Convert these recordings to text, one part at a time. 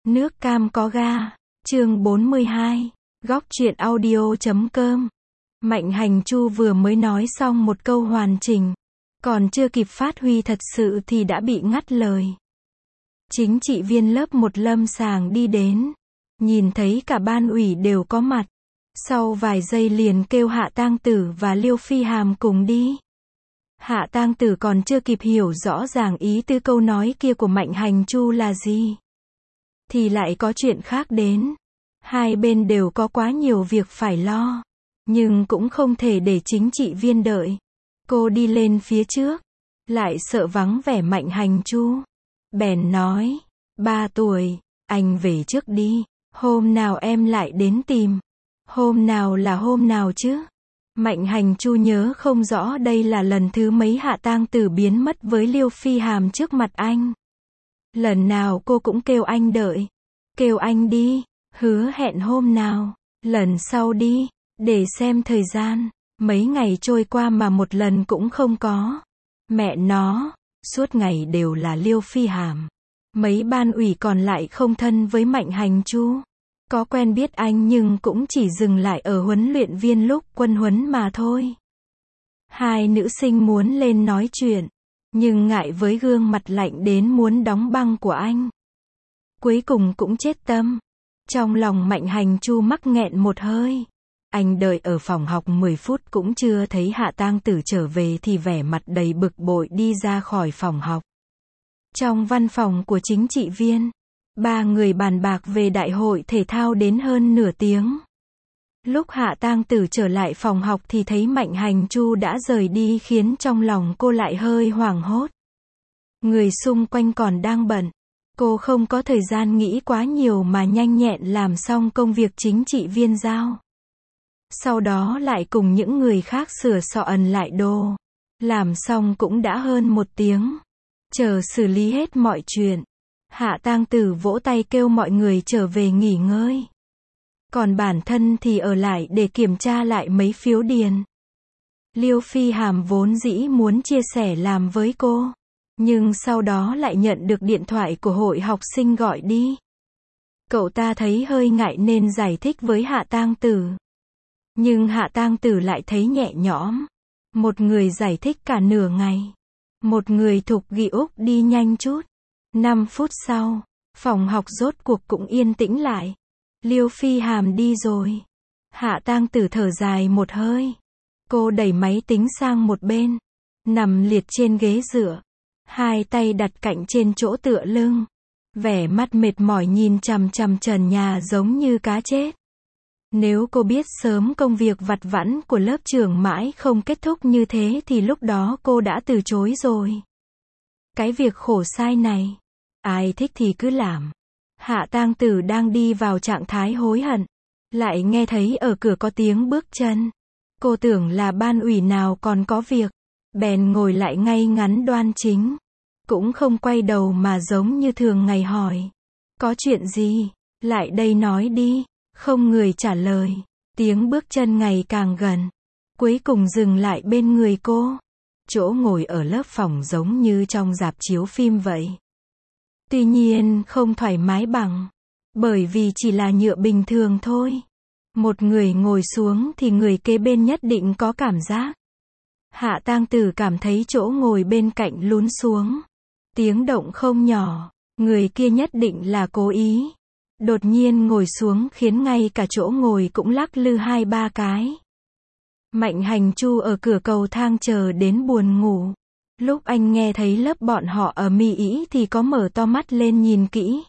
Nước cam có ga. Chương 42. Góc truyện audio.com. Mạnh Hành Chu vừa mới nói xong một câu hoàn chỉnh, còn chưa kịp phát huy thật sự thì đã bị ngắt lời. Chính trị viên lớp 1 lâm sàng đi đến, nhìn thấy cả ban ủy đều có mặt, sau vài giây liền kêu Hạ Tang Tử và Liêu Phi Hàm cùng đi. Hạ Tang Tử còn chưa kịp hiểu rõ ràng ý tứ câu nói kia của Mạnh Hành Chu là gì, thì lại có chuyện khác đến. Hai bên đều có quá nhiều việc phải lo, nhưng cũng không thể để chính trị viên đợi. Cô đi lên phía trước, lại sợ vắng vẻ Mạnh Hành Chu, bèn nói, 3 tuổi, anh về trước đi, hôm nào em lại đến tìm. Hôm nào là hôm nào chứ? Mạnh Hành Chu nhớ không rõ đây là lần thứ mấy Hạ Tang Tử biến mất với Liêu Phi Hàm trước mặt anh. Lần nào cô cũng kêu anh đợi, kêu anh đi, hứa hẹn hôm nào, lần sau đi, để xem thời gian. Mấy ngày trôi qua mà một lần cũng không có. Mẹ nó, suốt ngày đều là Liêu Phi Hàm. Mấy ban ủy còn lại không thân với Mạnh Hành Chu. Có quen biết anh nhưng cũng chỉ dừng lại ở huấn luyện viên lúc quân huấn mà thôi. Hai nữ sinh muốn lên nói chuyện, nhưng ngại với gương mặt lạnh đến muốn đóng băng của anh. Cuối cùng cũng chết tâm. Trong lòng Mạnh Hành Chu mắc nghẹn một hơi. Anh đợi ở phòng học 10 phút cũng chưa thấy Hạ Tang Tử trở về thì vẻ mặt đầy bực bội đi ra khỏi phòng học. Trong văn phòng của chính trị viên, 3 người bàn bạc về đại hội thể thao đến hơn nửa tiếng. Lúc Hạ Tang Tử trở lại phòng học thì thấy Mạnh Hành Chu đã rời đi khiến trong lòng cô lại hơi hoảng hốt. Người xung quanh còn đang bận. Cô không có thời gian nghĩ quá nhiều mà nhanh nhẹn làm xong công việc chính trị viên giao. Sau đó lại cùng những người khác sửa soạn lại đồ. Làm xong cũng đã hơn 1 tiếng. Chờ xử lý hết mọi chuyện, Hạ Tang Tử vỗ tay kêu mọi người trở về nghỉ ngơi. Còn bản thân thì ở lại để kiểm tra lại mấy phiếu điền. Liêu Phi Hàm vốn dĩ muốn chia sẻ làm với cô, nhưng sau đó lại nhận được điện thoại của hội học sinh gọi đi. Cậu ta thấy hơi ngại nên giải thích với Hạ Tang Tử. Nhưng Hạ Tang Tử lại thấy nhẹ nhõm. Một người giải thích cả nửa ngày, một người thục ghi Úc đi nhanh chút. 5 phút sau, phòng học rốt cuộc cũng yên tĩnh lại. Liêu Phi Hàm đi rồi. Hạ Tang Tử thở dài một hơi. Cô đẩy máy tính sang một bên, nằm liệt trên ghế dựa, hai tay đặt cạnh trên chỗ tựa lưng, vẻ mắt mệt mỏi nhìn chằm chằm trần nhà giống như cá chết. Nếu cô biết sớm công việc vặt vãnh của lớp trưởng mãi không kết thúc như thế thì lúc đó cô đã từ chối rồi. Cái việc khổ sai này, ai thích thì cứ làm. Hạ Tang Tử đang đi vào trạng thái hối hận, lại nghe thấy ở cửa có tiếng bước chân. Cô tưởng là ban ủy nào còn có việc, bèn ngồi lại ngay ngắn đoan chính, cũng không quay đầu mà giống như thường ngày hỏi. Có chuyện gì? Lại đây nói đi. Không người trả lời. Tiếng bước chân ngày càng gần, cuối cùng dừng lại bên người cô. Chỗ ngồi ở lớp phòng giống như trong rạp chiếu phim vậy. Tuy nhiên không thoải mái bằng, bởi vì chỉ là nhựa bình thường thôi. Một người ngồi xuống thì người kế bên nhất định có cảm giác. Hạ Tang Tử cảm thấy chỗ ngồi bên cạnh lún xuống. Tiếng động không nhỏ, người kia nhất định là cố ý. Đột nhiên ngồi xuống khiến ngay cả chỗ ngồi cũng lắc lư 2-3 cái. Mạnh Hành Chu ở cửa cầu thang chờ đến buồn ngủ. Lúc anh nghe thấy lớp bọn họ ở ĩ ĩ thì có mở to mắt lên nhìn kỹ.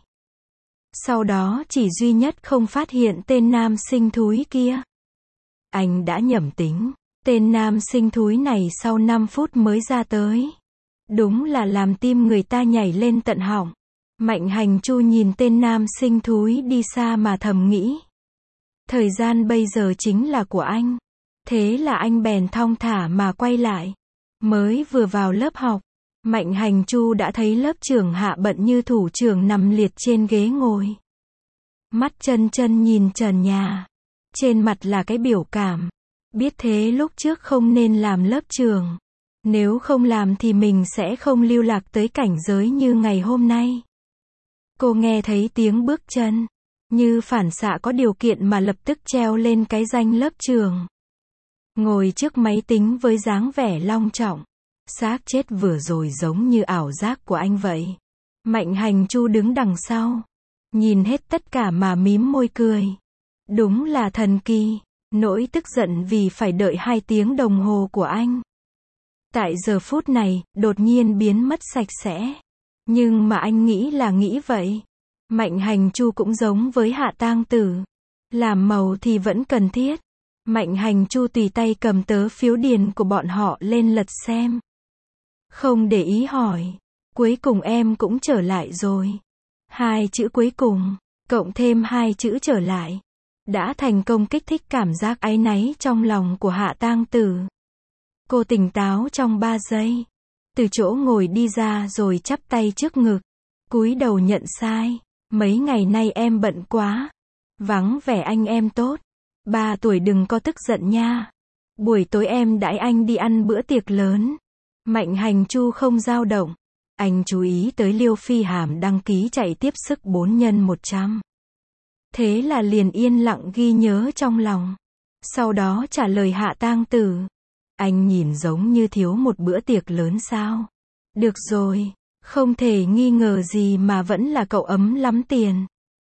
Sau đó chỉ duy nhất không phát hiện tên nam sinh thúi kia. Anh đã nhầm tính. Tên nam sinh thúi này sau 5 phút mới ra tới. Đúng là làm tim người ta nhảy lên tận họng. Mạnh Hành Chu nhìn tên nam sinh thúi đi xa mà thầm nghĩ. Thời gian bây giờ chính là của anh. Thế là anh bèn thong thả mà quay lại. Mới vừa vào lớp học, Mạnh Hành Chu đã thấy lớp trưởng Hạ bận như thủ trưởng nằm liệt trên ghế ngồi. Mắt chân chân nhìn trần nhà. Trên mặt là cái biểu cảm. Biết thế lúc trước không nên làm lớp trưởng. Nếu không làm thì mình sẽ không lưu lạc tới cảnh giới như ngày hôm nay. Cô nghe thấy tiếng bước chân, như phản xạ có điều kiện mà lập tức treo lên cái danh lớp trường. Ngồi trước máy tính với dáng vẻ long trọng. Xác chết vừa rồi giống như ảo giác của anh vậy. Mạnh Hành Chu đứng đằng sau, nhìn hết tất cả mà mím môi cười. Đúng là thần kỳ. Nỗi tức giận vì phải đợi 2 tiếng đồng hồ của anh, tại giờ phút này, đột nhiên biến mất sạch sẽ. Nhưng mà anh nghĩ là nghĩ vậy. Mạnh Hành Chu cũng giống với Hạ Tang Tử. Làm màu thì vẫn cần thiết. Mạnh Hành Chu tùy tay cầm tớ phiếu điền của bọn họ lên lật xem. Không để ý hỏi. Cuối cùng em cũng trở lại rồi. 2 chữ cuối cùng, cộng thêm 2 chữ trở lại, đã thành công kích thích cảm giác áy náy trong lòng của Hạ Tang Tử. Cô tỉnh táo trong 3 giây. Từ chỗ ngồi đi ra rồi chắp tay trước ngực. Cúi đầu nhận sai. Mấy ngày nay em bận quá. Vắng vẻ anh em tốt. 3 tuổi đừng có tức giận nha. Buổi tối em đãi anh đi ăn bữa tiệc lớn. Mạnh Hành Chu không dao động. Anh chú ý tới Liêu Phi Hàm đăng ký chạy tiếp sức 4x100. Thế là liền yên lặng ghi nhớ trong lòng. Sau đó trả lời Hạ Tang Tử. Anh nhìn giống như thiếu một bữa tiệc lớn sao? Được rồi, không thể nghi ngờ gì mà vẫn là cậu ấm lắm tiền.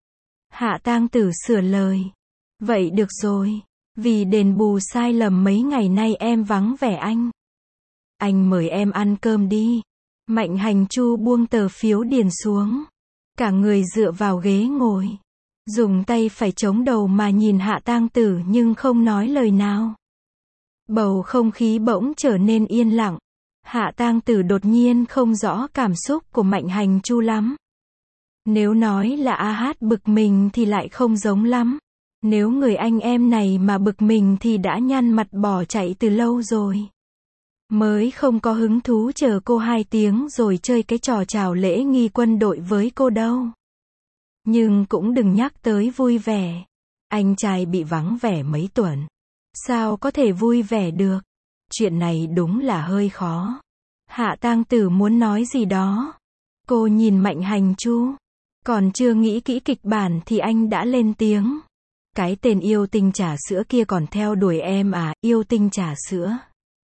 Hạ Tang Tử sửa lời. Vậy được rồi, vì đền bù sai lầm mấy ngày nay em vắng vẻ anh. Anh mời em ăn cơm đi. Mạnh Hành Chu buông tờ phiếu điền xuống. Cả người dựa vào ghế ngồi. Dùng tay phải chống đầu mà nhìn Hạ Tang Tử nhưng không nói lời nào. Bầu không khí bỗng trở nên yên lặng. Hạ Tang Tử đột nhiên không rõ cảm xúc của Mạnh Hành Chu lắm. Nếu nói là a hát bực mình thì lại không giống lắm. Nếu người anh em này mà bực mình thì đã nhăn mặt bỏ chạy từ lâu rồi. Mới không có hứng thú chờ cô 2 tiếng rồi chơi cái trò chào lễ nghi quân đội với cô đâu. Nhưng cũng đừng nhắc tới vui vẻ. Anh trai bị vắng vẻ mấy tuần. Sao có thể vui vẻ được? Chuyện này đúng là hơi khó. Hạ Tang Tử muốn nói gì đó. Cô nhìn Mạnh Hành Chu. Còn chưa nghĩ kỹ kịch bản thì anh đã lên tiếng. Cái tên yêu tinh trà sữa kia còn theo đuổi em à, yêu tinh trà sữa.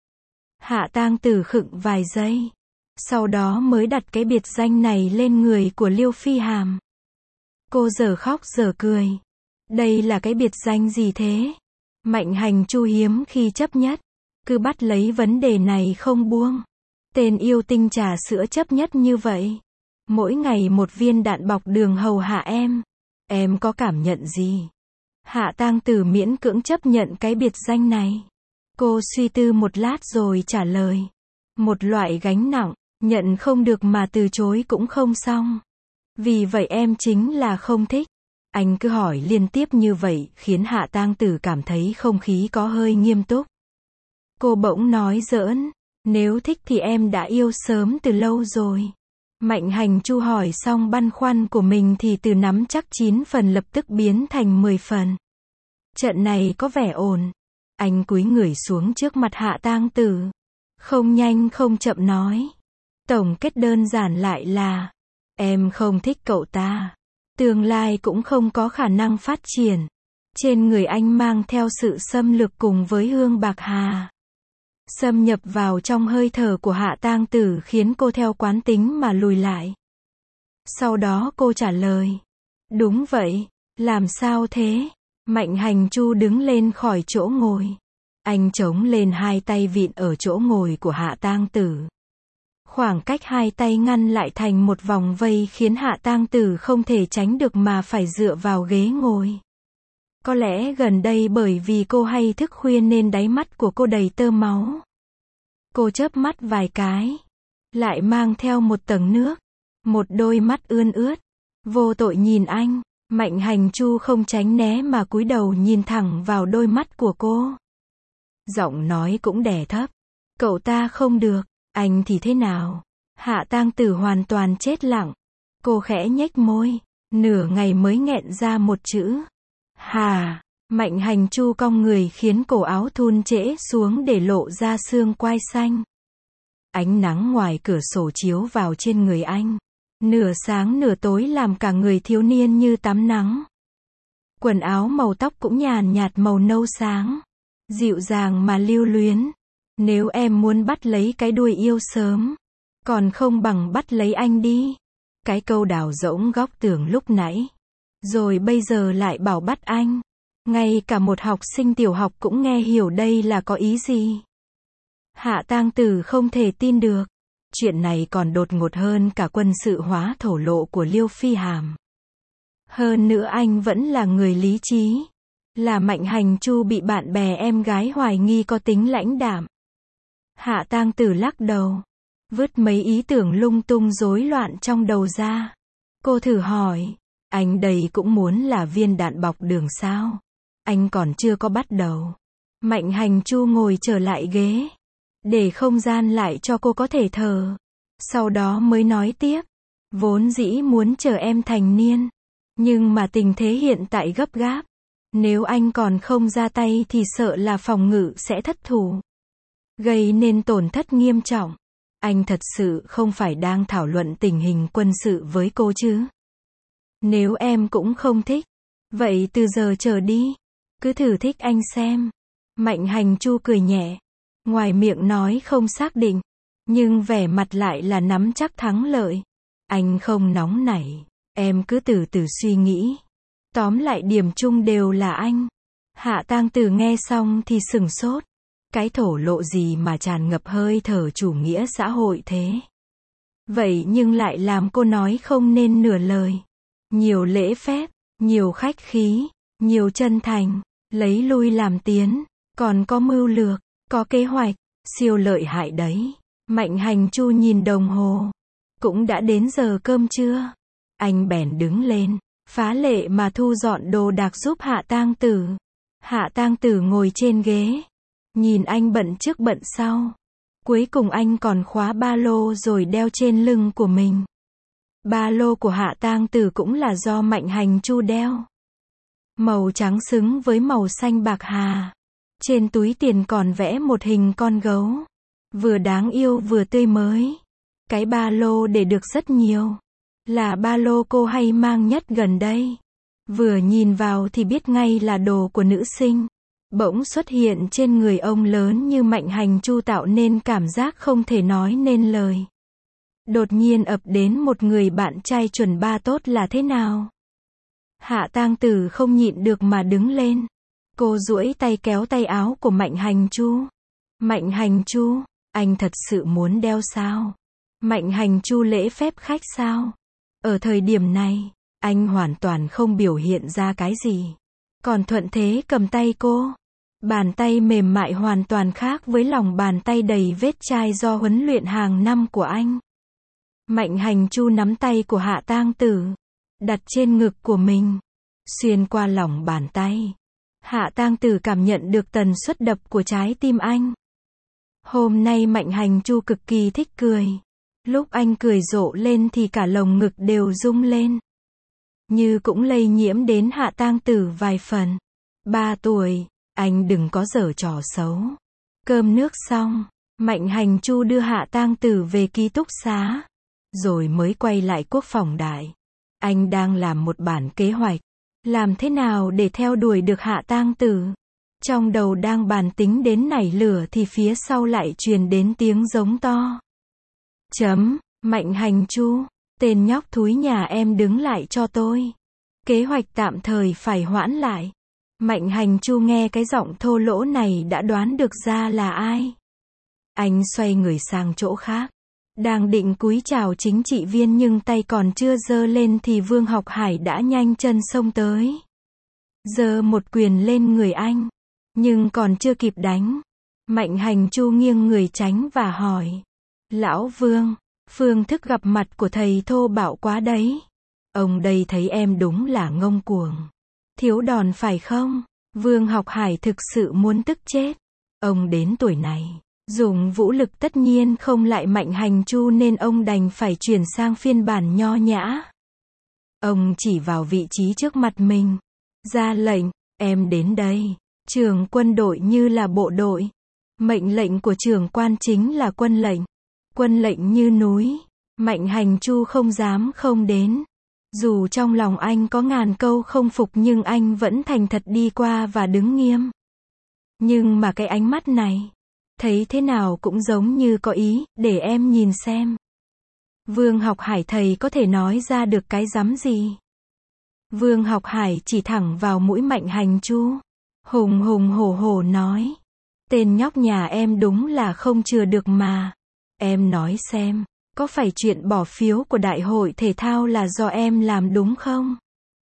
Hạ Tang Tử khựng vài giây. Sau đó mới đặt cái biệt danh này lên người của Liêu Phi Hàm. Cô giờ khóc giờ cười. Đây là cái biệt danh gì thế? Mạnh Hành Chu hiếm khi chấp nhất. Cứ bắt lấy vấn đề này không buông. Tên yêu tinh trà sữa chấp nhất như vậy. Mỗi ngày một viên đạn bọc đường hầu hạ em. Em có cảm nhận gì? Hạ Tang Tử miễn cưỡng chấp nhận cái biệt danh này. Cô suy tư một lát rồi trả lời. Một loại gánh nặng, nhận không được mà từ chối cũng không xong. Vì vậy em chính là không thích. Anh cứ hỏi liên tiếp như vậy khiến Hạ Tang Tử cảm thấy không khí có hơi nghiêm túc. Cô bỗng nói giỡn. Nếu thích thì em đã yêu sớm từ lâu rồi. Mạnh Hành Chu hỏi xong băn khoăn của mình thì từ nắm chắc 9 phần lập tức biến thành 10 phần. Trận này có vẻ ổn. Anh cúi người xuống trước mặt Hạ Tang Tử. Không nhanh không chậm nói. Tổng kết đơn giản lại là, em không thích cậu ta. Tương lai cũng không có khả năng phát triển. Trên người anh mang theo sự xâm lược cùng với hương bạc hà. Xâm nhập vào trong hơi thở của Hạ Tang Tử khiến cô theo quán tính mà lùi lại. Sau đó cô trả lời. Đúng vậy, làm sao thế? Mạnh Hành Chu đứng lên khỏi chỗ ngồi. Anh chống lên 2 tay vịn ở chỗ ngồi của Hạ Tang Tử. Khoảng cách 2 tay ngăn lại thành một vòng vây khiến Hạ Tang Tử không thể tránh được mà phải dựa vào ghế ngồi. Có lẽ gần đây bởi vì cô hay thức khuya nên đáy mắt của cô đầy tơ máu. Cô chớp mắt vài cái. Lại mang theo một tầng nước. Một đôi mắt ươn ướt. Vô tội nhìn anh. Mạnh Hành Chu không tránh né mà cúi đầu nhìn thẳng vào đôi mắt của cô. Giọng nói cũng đè thấp. Cậu ta không được. Anh thì thế nào? Hạ Tang Tử hoàn toàn chết lặng. Cô khẽ nhếch môi. Nửa ngày mới nghẹn ra một chữ. Hà. Mạnh Hành Chu cong người khiến cổ áo thun trễ xuống để lộ ra xương quai xanh. Ánh nắng ngoài cửa sổ chiếu vào trên người anh. Nửa sáng nửa tối làm cả người thiếu niên như tắm nắng. Quần áo màu tóc cũng nhàn nhạt màu nâu sáng. Dịu dàng mà lưu luyến. Nếu em muốn bắt lấy cái đuôi yêu sớm, còn không bằng bắt lấy anh đi. Cái câu đào rỗng góc tường lúc nãy. Rồi bây giờ lại bảo bắt anh. Ngay cả một học sinh tiểu học cũng nghe hiểu đây là có ý gì. Hạ Tang Tử không thể tin được. Chuyện này còn đột ngột hơn cả quân sự hóa thổ lộ của Liêu Phi Hàm. Hơn nữa anh vẫn là người lý trí. Là Mạnh Hành Chu bị bạn bè em gái hoài nghi có tính lãnh đạm. Hạ Tang Tử lắc đầu. Vứt mấy ý tưởng lung tung rối loạn trong đầu ra. Cô thử hỏi. Anh đây cũng muốn là viên đạn bọc đường sao? Anh còn chưa có bắt đầu. Mạnh Hành Chu ngồi trở lại ghế. Để không gian lại cho cô có thể thở. Sau đó mới nói tiếp. Vốn dĩ muốn chờ em thành niên. Nhưng mà tình thế hiện tại gấp gáp. Nếu anh còn không ra tay thì sợ là phòng ngự sẽ thất thủ. Gây nên tổn thất nghiêm trọng. Anh thật sự không phải đang thảo luận tình hình quân sự với cô chứ? Nếu em cũng không thích, vậy từ giờ trở đi, cứ thử thích anh xem. Mạnh Hành Chu cười nhẹ. Ngoài miệng nói không xác định, nhưng vẻ mặt lại là nắm chắc thắng lợi. Anh không nóng nảy, em cứ từ từ suy nghĩ. Tóm lại điểm chung đều là anh. Hạ Tang Tử nghe xong thì sửng sốt. Cái thổ lộ gì mà tràn ngập hơi thở chủ nghĩa xã hội thế? Vậy nhưng lại làm cô nói không nên nửa lời. Nhiều lễ phép, nhiều khách khí, nhiều chân thành, lấy lui làm tiến, còn có mưu lược, có kế hoạch, siêu lợi hại đấy. Mạnh Hành Chu nhìn đồng hồ. Cũng đã đến giờ cơm trưa. Anh bèn đứng lên, phá lệ mà thu dọn đồ đạc giúp Hạ Tang Tử. Hạ Tang Tử ngồi trên ghế. Nhìn anh bận trước bận sau. Cuối cùng anh còn khóa ba lô rồi đeo trên lưng của mình. Ba lô của Hạ Tang Tử cũng là do Mạnh Hành Chu đeo. Màu trắng xứng với màu xanh bạc hà. Trên túi tiền còn vẽ một hình con gấu. Vừa đáng yêu vừa tươi mới. Cái ba lô để được rất nhiều. Là ba lô cô hay mang nhất gần đây. Vừa nhìn vào thì biết ngay là đồ của nữ sinh. Bỗng xuất hiện trên người ông lớn như Mạnh Hành Chu tạo nên cảm giác không thể nói nên lời. Đột nhiên ập đến một người bạn trai chuẩn ba tốt là thế nào? Hạ Tang Tử không nhịn được mà đứng lên. Cô duỗi tay kéo tay áo của Mạnh Hành Chu. Mạnh Hành Chu, anh thật sự muốn đeo sao? Mạnh Hành Chu lễ phép khách sao? Ở thời điểm này, anh hoàn toàn không biểu hiện ra cái gì. Còn thuận thế cầm tay cô. Bàn tay mềm mại hoàn toàn khác với lòng bàn tay đầy vết chai do huấn luyện hàng năm của anh. Mạnh Hành Chu nắm tay của Hạ Tang Tử, đặt trên ngực của mình, xuyên qua lòng bàn tay. Hạ Tang Tử cảm nhận được tần suất đập của trái tim anh. Hôm nay Mạnh Hành Chu cực kỳ thích cười. Lúc anh cười rộ lên thì cả lồng ngực đều rung lên. Như cũng lây nhiễm đến Hạ Tang Tử vài phần. 3 tuổi, anh đừng có giở trò xấu. Cơm nước xong, Mạnh Hành Chu đưa Hạ Tang Tử về ký túc xá. Rồi mới quay lại Quốc phòng đại. Anh đang làm một bản kế hoạch. Làm thế nào để theo đuổi được Hạ Tang Tử. Trong đầu đang bàn tính đến nảy lửa thì phía sau lại truyền đến tiếng giống to. Mạnh Hành Chu, tên nhóc thúi nhà em đứng lại cho tôi. Kế hoạch tạm thời phải hoãn lại. Mạnh Hành Chu nghe cái giọng thô lỗ này đã đoán được ra là ai. Anh xoay người sang chỗ khác. Đang định cúi chào chính trị viên nhưng tay còn chưa giơ lên thì Vương Học Hải đã nhanh chân xông tới. Giơ một quyền lên người anh. Nhưng còn chưa kịp đánh. Mạnh Hành Chu nghiêng người tránh và hỏi. Lão Vương, phương thức gặp mặt của thầy thô bạo quá đấy. Ông đây thấy em đúng là ngông cuồng. Thiếu đòn phải không? Vương Học Hải thực sự muốn tức chết. Ông đến tuổi này, dùng vũ lực tất nhiên không lại Mạnh Hành Chu nên ông đành phải chuyển sang phiên bản nho nhã. Ông chỉ vào vị trí trước mặt mình. Ra lệnh, em đến đây. Trưởng quân đội như là bộ đội. Mệnh lệnh của trưởng quan chính là quân lệnh. Quân lệnh như núi. Mạnh Hành Chu không dám không đến. Dù trong lòng anh có ngàn câu không phục nhưng anh vẫn thành thật đi qua và đứng nghiêm. Nhưng mà cái ánh mắt này, thấy thế nào cũng giống như có ý, để em nhìn xem. Vương Học Hải thầy có thể nói ra được cái rắm gì? Vương Học Hải chỉ thẳng vào mũi Mạnh Hành Chu. Hùng hùng hổ hổ nói. Tên nhóc nhà em đúng là không chừa được mà. Em nói xem, có phải chuyện bỏ phiếu của đại hội thể thao là do em làm đúng không?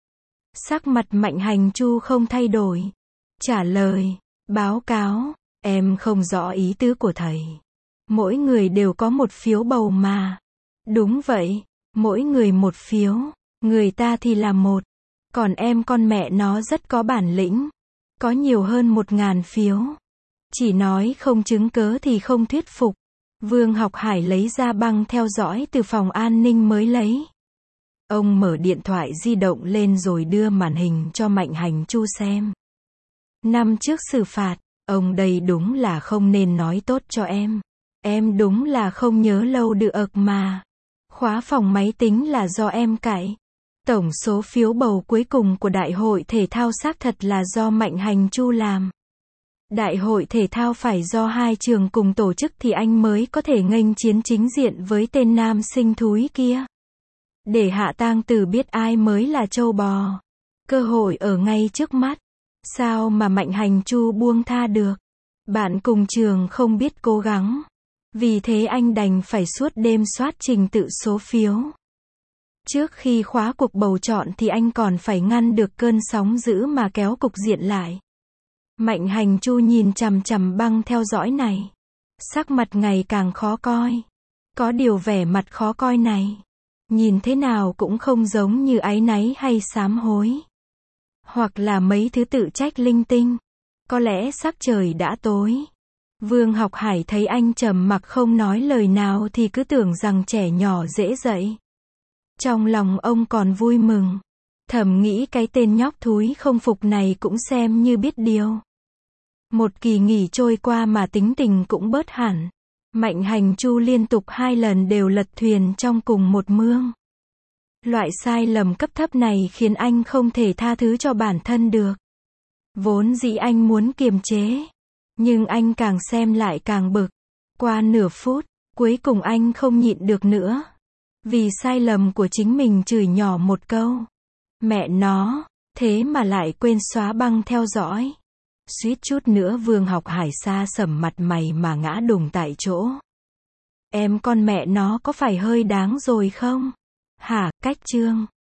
Sắc mặt Mạnh Hành Chu không thay đổi. Trả lời, báo cáo, em không rõ ý tứ của thầy. Mỗi người đều có một phiếu bầu mà. Đúng vậy, mỗi người một phiếu, người ta thì là một. Còn em con mẹ nó rất có bản lĩnh. Có nhiều hơn 1000 phiếu. Chỉ nói không chứng cớ thì không thuyết phục. Vương Học Hải lấy ra băng theo dõi từ phòng an ninh mới lấy. Ông mở điện thoại di động lên rồi đưa màn hình cho Mạnh Hành Chu xem. Năm trước xử phạt, ông đây đúng là không nên nói tốt cho em. Em đúng là không nhớ lâu được mà. Khóa phòng máy tính là do em cạy. Tổng số phiếu bầu cuối cùng của đại hội thể thao xác thật là do Mạnh Hành Chu làm. Đại hội thể thao phải do 2 trường cùng tổ chức thì anh mới có thể nghênh chiến chính diện với tên nam sinh thúi kia. Để Hạ Tang Tử biết ai mới là trâu bò. Cơ hội ở ngay trước mắt. Sao mà Mạnh Hành Chu buông tha được? Bạn cùng trường không biết cố gắng. Vì thế anh đành phải suốt đêm soát trình tự số phiếu. Trước khi khóa cuộc bầu chọn thì anh còn phải ngăn được cơn sóng dữ mà kéo cục diện lại. Mạnh Hành Chu nhìn chằm chằm băng theo dõi này. Sắc mặt ngày càng khó coi. Có điều vẻ mặt khó coi này, nhìn thế nào cũng không giống như áy náy hay sám hối. Hoặc là mấy thứ tự trách linh tinh. Có lẽ sắc trời đã tối. Vương Học Hải thấy anh trầm mặc không nói lời nào thì cứ tưởng rằng trẻ nhỏ dễ dậy. Trong lòng ông còn vui mừng. Thầm nghĩ cái tên nhóc thúi không phục này cũng xem như biết điều. Một kỳ nghỉ trôi qua mà tính tình cũng bớt hẳn. Mạnh Hành Chu liên tục 2 lần đều lật thuyền trong cùng một mương. Loại sai lầm cấp thấp này khiến anh không thể tha thứ cho bản thân được. Vốn dĩ anh muốn kiềm chế. Nhưng anh càng xem lại càng bực. Qua nửa phút, cuối cùng anh không nhịn được nữa. Vì sai lầm của chính mình chửi nhỏ một câu. Mẹ nó, thế mà lại quên xóa băng theo dõi. Suýt chút nữa Vương Học Hải sa sầm mặt mày mà ngã đùng tại chỗ. Em con mẹ nó có phải hơi đáng rồi không? Hả, cách chương.